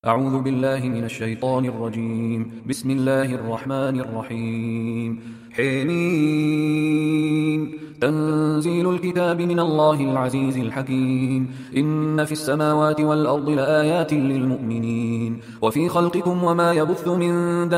أعوذ بالله من الشيطان الرجيم. بسم الله الرحمن الرحيم. حميم. تنزيل الكتاب من الله العزيز الحكيم. إن في السماوات والأرض لآيات للمؤمنين وفي خلقكم وما يبث من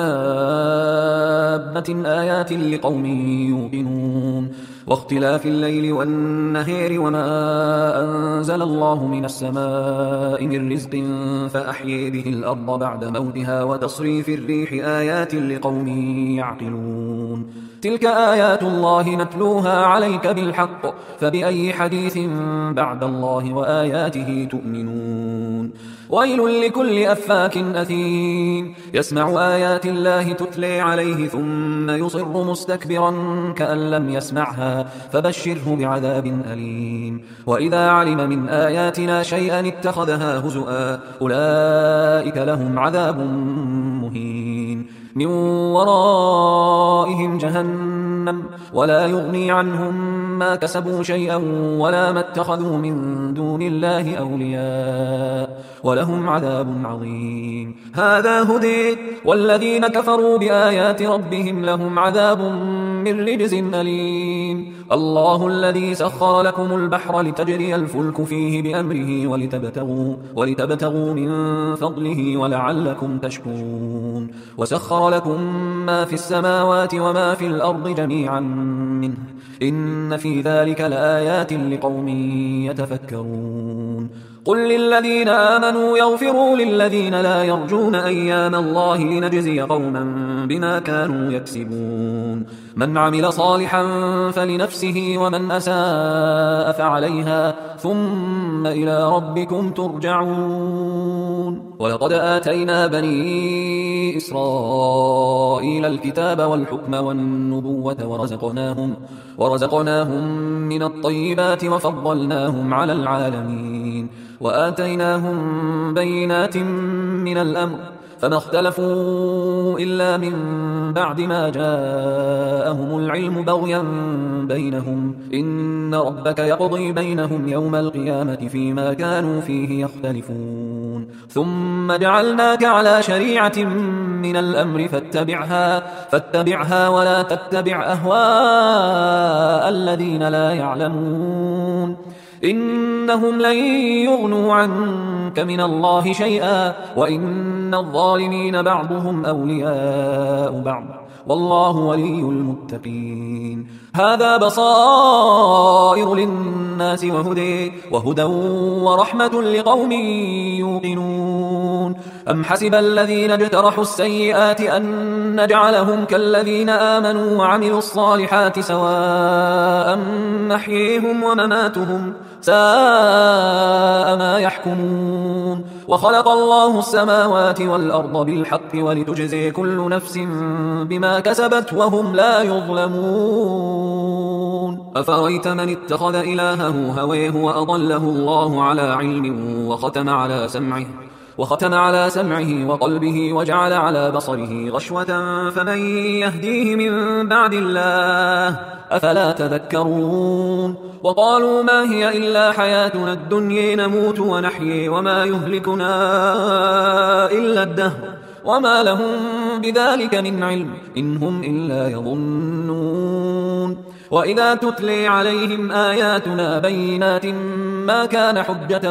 دابة آيات لقوم يوقنون واختلاف الليل والنهار وما أنزل الله من السماء من رزق فأحيي به الأرض بعد موتها وتصريف الريح آيات لقوم يعقلون. تلك آيات الله نتلوها عليك بالحق فبأي حديث بعد الله وآياته تؤمنون. ويل لكل أفاك أثيم يسمع آيات الله تتلي عليه ثم يصر مستكبرا كأن لم يسمعها فبشره بعذاب أليم. وإذا علم من آياتنا شيئا اتخذها هزؤا أولئك لهم عذاب مهين من ورائهم جهنم ولا يغني عنهم ما كسبوا شيئا ولا ما اتخذوا من دون الله أولياء ولهم عذاب عظيم. هذا هدي والذين كفروا بآيات ربهم لهم عذاب من رجز أليم. الله الذي سخر لكم البحر لتجري الفلك فيه بأمره ولتبتغوا من فضله ولعلكم تشكرون. وسخر لكم ما في السماوات وما في الأرض جميعا منه إن في ذلك لآيات لقوم يتفكرون. قل للذين آمنوا يغفروا للذين لا يرجون أيام الله لنجزي قوما بما كانوا يكسبون. من عمل صالحا فلنفسه ومن أساء فعليها ثم إلى ربكم ترجعون. ولقد آتينا بني إسرائيل الكتاب والحكم والنبوة ورزقناهم من الطيبات وفضلناهم على العالمين وآتيناهم بينات من الأمر فما اختلفوا إلا من بعد ما جاءهم العلم بغيا بينهم إن ربك يقضي بينهم يوم القيامة فيما كانوا فيه يختلفون. ثم جعلناك على شريعة من الأمر فاتبعها ولا تتبع أهواء الذين لا يعلمون إنهم لن يغنوا عنك من الله شيئا وإن الظالمين بعضهم أولياء بعض والله ولي المتقين. هذا بصائر للناس وهدى ورحمة لقوم يوقنون. أم حسب الذين اجترحوا السيئات أن نجعلهم كالذين آمنوا وعملوا الصالحات سواء محييهم ومماتهم ساء ما يحكمون. وخلق الله السماوات والأرض بالحق ولتجزي كل نفس بما كسبت وهم لا يظلمون. أفرأيت من اتخذ إلهه هويه وأضله الله على علم وختم على سمعه وقلبه وجعل على بصره غشوة فمن يهديه من بعد الله أفلا تذكرون. وقالوا ما هي إلا حياتنا الدنيا نموت ونحيي وما يهلكنا إلا الدهر وما لهم بذلك من علم إن هم إلا يظنون. وإذا تتلي عليهم آياتنا بينات ما كان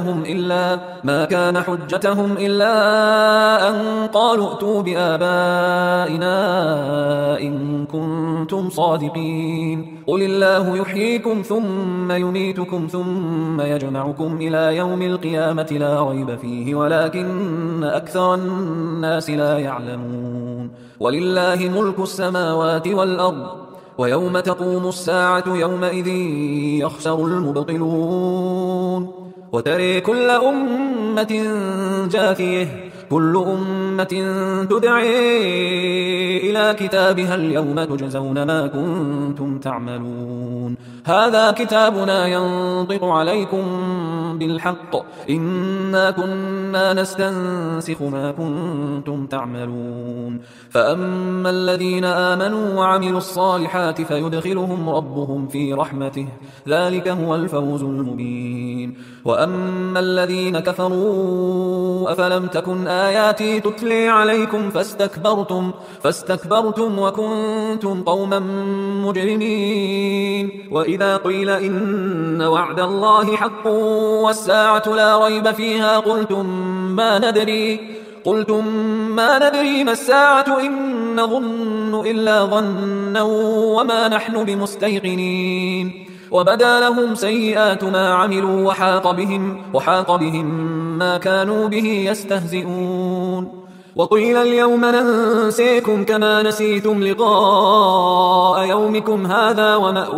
حجتهم إلا أن قالوا ائتوا بآبائنا إن كنتم صادقين. قل الله يحييكم ثم يميتكم ثم يجمعكم إلى يوم القيامة لا ريب فيه ولكن أكثر الناس لا يعلمون. ولله ملك السماوات والأرض ويوم تقوم الساعة يومئذ يخسر المبطلون. وترى كل أمة جاثية كل أمة تدعي إلى كتابها اليوم تجزون ما كنتم تعملون. هذا كتابنا ينطق عليكم بالحق إنا كنا نستنسخ ما كنتم تعملون. فأما الذين آمنوا وعملوا الصالحات فيدخلهم ربهم في رحمته ذلك هو الفوز المبين. وأما الذين كفروا أفلم تكن آياتي تتلي عليكم فاستكبرتم وكنتم قوما مجرمين وإذا قيل إن وعد الله حق والساعة لا ريب فيها قلتم ما ندري ما الساعة إن نظن إلا ظنا وما نحن بمستيقنين وبدا لهم سيئات ما عملوا وحاق بهم ما كانوا به يستهزئون وقيل اليوم ننسيكم كما نسيتم لقاء يومكم هذا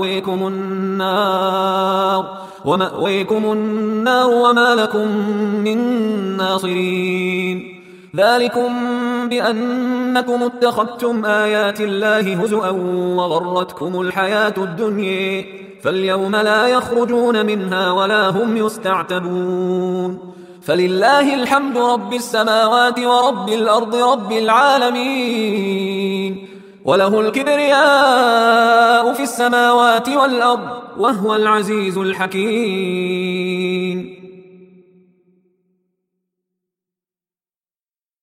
ومأويكم النار وما لكم من ناصرين ذلكم بأنكم اتخذتم آيات الله هزؤا وغرتكم الحياة الدنيا فاليوم لا يخرجون منها ولا هم يستعتبون فلله الحمد رب السماوات ورب الأرض رب العالمين وله الكبرياء في السماوات والأرض وهو العزيز الحكيم